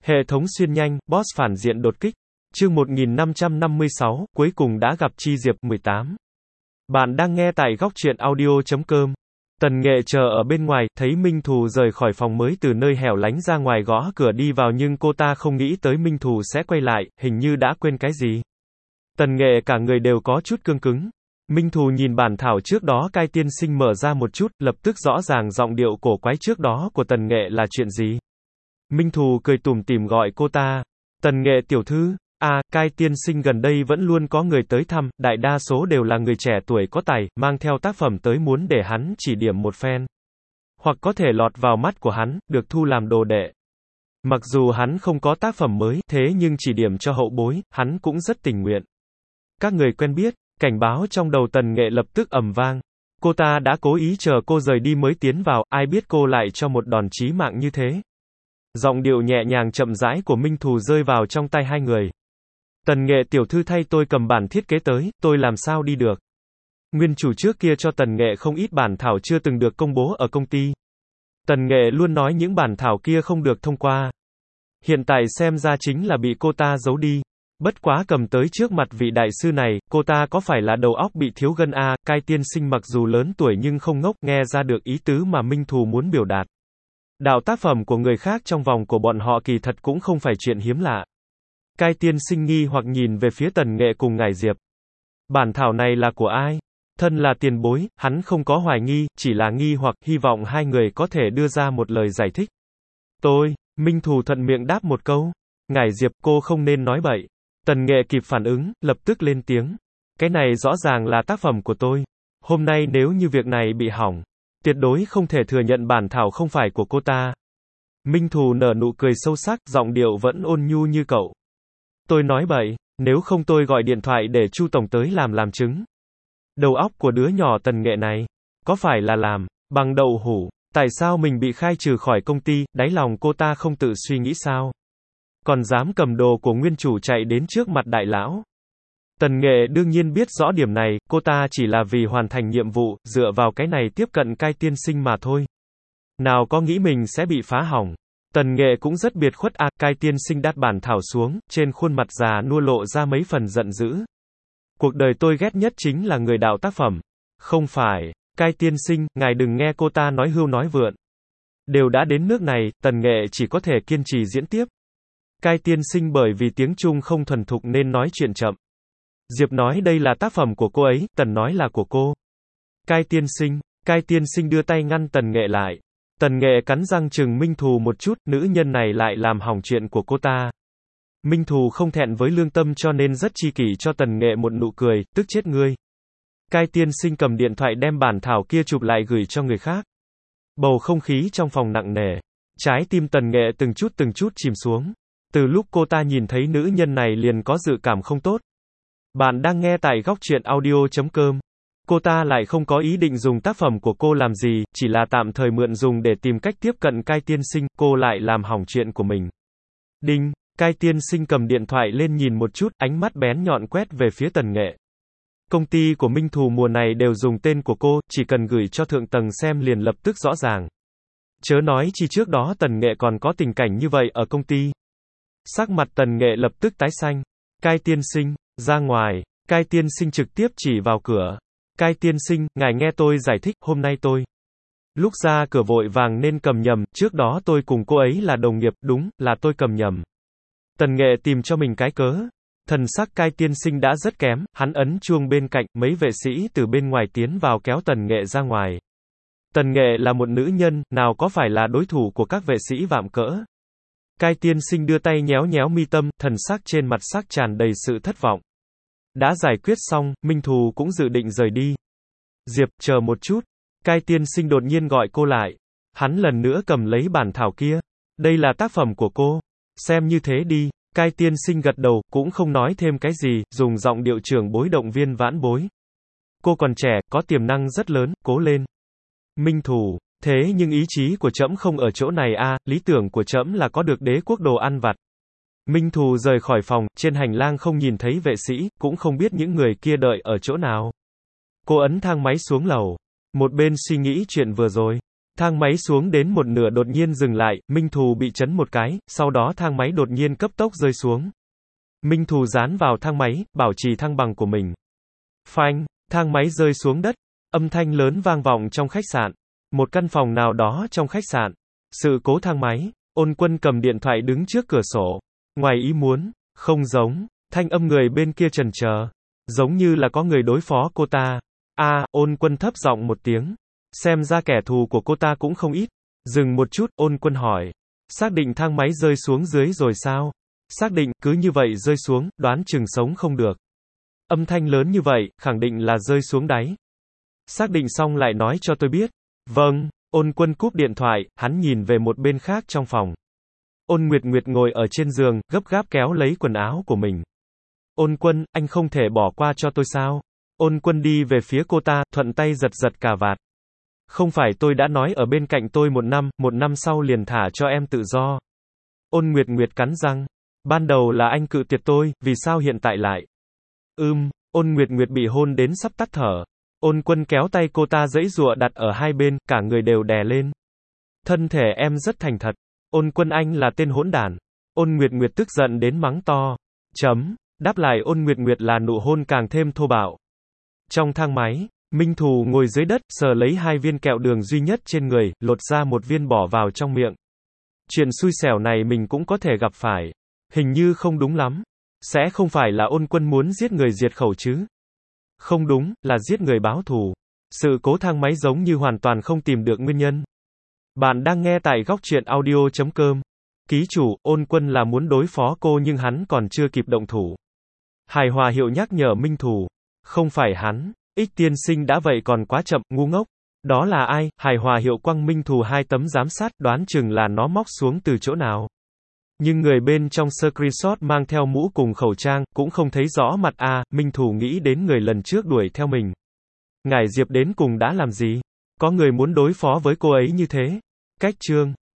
Hệ thống xuyên nhanh, boss phản diện đột kích. Chương 1556, cuối cùng đã gặp Chi Diệp 18. Bạn đang nghe tại góc truyện audio.com. Tần Nghệ chờ ở bên ngoài, thấy Minh Thù rời khỏi phòng mới từ nơi hẻo lánh ra ngoài gõ cửa đi vào nhưng cô ta không nghĩ tới Minh Thù sẽ quay lại, hình như đã quên cái gì. Tần Nghệ cả người đều có chút cương cứng. Minh Thù nhìn bản thảo trước đó Cai Tiên Sinh mở ra một chút, lập tức rõ ràng giọng điệu cổ quái trước đó của Tần Nghệ là chuyện gì. Minh Thù cười tủm tỉm gọi cô ta. Tần Nghệ tiểu thư, Cai Tiên Sinh gần đây vẫn luôn có người tới thăm, đại đa số đều là người trẻ tuổi có tài, mang theo tác phẩm tới muốn để hắn chỉ điểm một phen. Hoặc có thể lọt vào mắt của hắn, được thu làm đồ đệ. Mặc dù hắn không có tác phẩm mới, thế nhưng chỉ điểm cho hậu bối, hắn cũng rất tình nguyện. Các người quen biết, cảnh báo trong đầu Tần Nghệ lập tức ầm vang. Cô ta đã cố ý chờ cô rời đi mới tiến vào, ai biết cô lại cho một đòn chí mạng như thế. Giọng điệu nhẹ nhàng chậm rãi của Minh Thù rơi vào trong tay hai người. Tần Nghệ tiểu thư thay tôi cầm bản thiết kế tới, tôi làm sao đi được. Nguyên chủ trước kia cho Tần Nghệ không ít bản thảo chưa từng được công bố ở công ty. Tần Nghệ luôn nói những bản thảo kia không được thông qua. Hiện tại xem ra chính là bị cô ta giấu đi. Bất quá cầm tới trước mặt vị đại sư này, cô ta có phải là đầu óc bị thiếu gân a? Cai Tiên Sinh mặc dù lớn tuổi nhưng không ngốc, nghe ra được ý tứ mà Minh Thù muốn biểu đạt. Đạo tác phẩm của người khác trong vòng của bọn họ kỳ thật cũng không phải chuyện hiếm lạ. Cai Tiên Sinh nghi hoặc nhìn về phía Tần Nghệ cùng Ngải Diệp. Bản thảo này là của ai? Thân là tiền bối, hắn không có hoài nghi, chỉ là nghi hoặc, hy vọng hai người có thể đưa ra một lời giải thích. Minh Thù thuận miệng đáp một câu. Ngải Diệp, cô không nên nói bậy. Tần Nghệ kịp phản ứng, lập tức lên tiếng. Cái này rõ ràng là tác phẩm của tôi. Hôm nay nếu như việc này bị hỏng, tuyệt đối không thể thừa nhận bản thảo không phải của cô ta. Minh Thù nở nụ cười sâu sắc, giọng điệu vẫn ôn nhu như cậu. Tôi nói bậy, nếu không tôi gọi điện thoại để Chu tổng tới làm chứng. Đầu óc của đứa nhỏ Tần Nghệ này, có phải là làm bằng đậu hũ, tại sao mình bị khai trừ khỏi công ty, đáy lòng cô ta không tự suy nghĩ sao? Còn dám cầm đồ của nguyên chủ chạy đến trước mặt đại lão. Tần Nghệ đương nhiên biết rõ điểm này, cô ta chỉ là vì hoàn thành nhiệm vụ, dựa vào cái này tiếp cận Cai Tiên Sinh mà thôi. Nào có nghĩ mình sẽ bị phá hỏng. Tần Nghệ cũng rất biệt khuất Cai Tiên Sinh đặt bản thảo xuống, trên khuôn mặt già nua lộ ra mấy phần giận dữ. Cuộc đời tôi ghét nhất chính là người đạo tác phẩm. Không phải, Cai Tiên Sinh, ngài đừng nghe cô ta nói hưu nói vượn. Đều đã đến nước này, Tần Nghệ chỉ có thể kiên trì diễn tiếp. Cai Tiên Sinh bởi vì tiếng Trung không thuần thục nên nói chuyện chậm. Diệp nói đây là tác phẩm của cô ấy, Tần nói là của cô. Cai Tiên Sinh đưa tay ngăn Tần Nghệ lại. Tần Nghệ cắn răng chừng Minh Thù một chút, nữ nhân này lại làm hỏng chuyện của cô ta. Minh Thù không thẹn với lương tâm cho nên rất chi kỷ cho Tần Nghệ một nụ cười, tức chết ngươi. Cai Tiên Sinh cầm điện thoại đem bản thảo kia chụp lại gửi cho người khác. Bầu không khí trong phòng nặng nề. Trái tim Tần Nghệ từng chút chìm xuống. Từ lúc cô ta nhìn thấy nữ nhân này liền có dự cảm không tốt. Bạn đang nghe tại góc truyện audio.com. Cô ta lại không có ý định dùng tác phẩm của cô làm gì, chỉ là tạm thời mượn dùng để tìm cách tiếp cận Cai Tiên Sinh, cô lại làm hỏng chuyện của mình. Đinh, Cai Tiên Sinh cầm điện thoại lên nhìn một chút, ánh mắt bén nhọn quét về phía Tần Nghệ. Công ty của Minh Thù mùa này đều dùng tên của cô, chỉ cần gửi cho thượng tầng xem liền lập tức rõ ràng. Chớ nói chi trước đó Tần Nghệ còn có tình cảnh như vậy ở công ty. Sắc mặt Tần Nghệ lập tức tái xanh. Cai Tiên Sinh, ra ngoài. Cai Tiên Sinh trực tiếp chỉ vào cửa. Cai Tiên Sinh, ngài nghe tôi giải thích, hôm nay tôi lúc ra cửa vội vàng nên cầm nhầm, trước đó tôi cùng cô ấy là đồng nghiệp, đúng, là tôi cầm nhầm. Tần Nghệ tìm cho mình cái cớ. Thần sắc Cai Tiên Sinh đã rất kém, hắn ấn chuông bên cạnh, mấy vệ sĩ từ bên ngoài tiến vào kéo Tần Nghệ ra ngoài. Tần Nghệ là một nữ nhân, nào có phải là đối thủ của các vệ sĩ vạm cỡ. Cai Tiên Sinh đưa tay nhéo nhéo mi tâm, thần sắc trên mặt sắc tràn đầy sự thất vọng. Đã giải quyết xong, Minh Thù cũng dự định rời đi. Diệp, chờ một chút. Cai Tiên Sinh đột nhiên gọi cô lại. Hắn lần nữa cầm lấy bản thảo kia. Đây là tác phẩm của cô. Xem như thế đi. Cai Tiên Sinh gật đầu, cũng không nói thêm cái gì, dùng giọng điệu trưởng bối động viên vãn bối. Cô còn trẻ, có tiềm năng rất lớn, cố lên. Minh Thù, thế nhưng ý chí của trẫm không ở chỗ này lý tưởng của trẫm là có được đế quốc đồ ăn vặt. Minh Thù rời khỏi phòng, trên hành lang không nhìn thấy vệ sĩ, cũng không biết những người kia đợi ở chỗ nào. Cô ấn thang máy xuống lầu. Một bên suy nghĩ chuyện vừa rồi. Thang máy xuống đến một nửa đột nhiên dừng lại, Minh Thù bị chấn một cái, sau đó thang máy đột nhiên cấp tốc rơi xuống. Minh Thù dán vào thang máy, bảo trì thăng bằng của mình. Phanh, thang máy rơi xuống đất, âm thanh lớn vang vọng trong khách sạn. Một căn phòng nào đó trong khách sạn. Sự cố thang máy, Ôn Quân cầm điện thoại đứng trước cửa sổ. Ngoài ý muốn, không giống, thanh âm người bên kia chần chờ. Giống như là có người đối phó cô ta. Ôn Quân thấp giọng một tiếng. Xem ra kẻ thù của cô ta cũng không ít. Dừng một chút, Ôn Quân hỏi. Xác định thang máy rơi xuống dưới rồi sao? Xác định, cứ như vậy rơi xuống, đoán chừng sống không được. Âm thanh lớn như vậy, khẳng định là rơi xuống đáy. Xác định xong lại nói cho tôi biết. Vâng, Ôn Quân cúp điện thoại, hắn nhìn về một bên khác trong phòng. Ôn Nguyệt Nguyệt ngồi ở trên giường, gấp gáp kéo lấy quần áo của mình. Ôn Quân, anh không thể bỏ qua cho tôi sao? Ôn Quân đi về phía cô ta, thuận tay giật giật cà vạt. Không phải tôi đã nói ở bên cạnh tôi một năm sau liền thả cho em tự do. Ôn Nguyệt Nguyệt cắn răng. Ban đầu là anh cự tuyệt tôi, vì sao hiện tại lại? Ôn Nguyệt Nguyệt bị hôn đến sắp tắt thở. Ôn Quân kéo tay cô ta giãy giụa đặt ở hai bên, cả người đều đè lên. Thân thể em rất thành thật. Ôn Quân anh là tên hỗn đản. Ôn Nguyệt Nguyệt tức giận đến mắng to. Đáp lại Ôn Nguyệt Nguyệt là nụ hôn càng thêm thô bạo. Trong thang máy, Minh Thù ngồi dưới đất, sờ lấy 2 viên kẹo đường duy nhất trên người, lột ra một viên bỏ vào trong miệng. Chuyện xui xẻo này mình cũng có thể gặp phải. Hình như không đúng lắm. Sẽ không phải là Ôn Quân muốn giết người diệt khẩu chứ? Không đúng, là giết người báo thù. Sự cố thang máy giống như hoàn toàn không tìm được nguyên nhân. Bạn đang nghe tại góc truyện audio.com. Ký chủ, Ôn Quân là muốn đối phó cô nhưng hắn còn chưa kịp động thủ. Hài Hòa Hiệu nhắc nhở Minh Thù. Không phải hắn. Ích tiên sinh đã vậy còn quá chậm, ngu ngốc. Đó là ai? Hài Hòa Hiệu quăng Minh Thù 2 tấm giám sát, đoán chừng là nó móc xuống từ chỗ nào. Nhưng người bên trong screenshot mang theo mũ cùng khẩu trang, cũng không thấy rõ mặt Minh Thù nghĩ đến người lần trước đuổi theo mình. Ngải Diệp đến cùng đã làm gì? Có người muốn đối phó với cô ấy như thế. Cách chương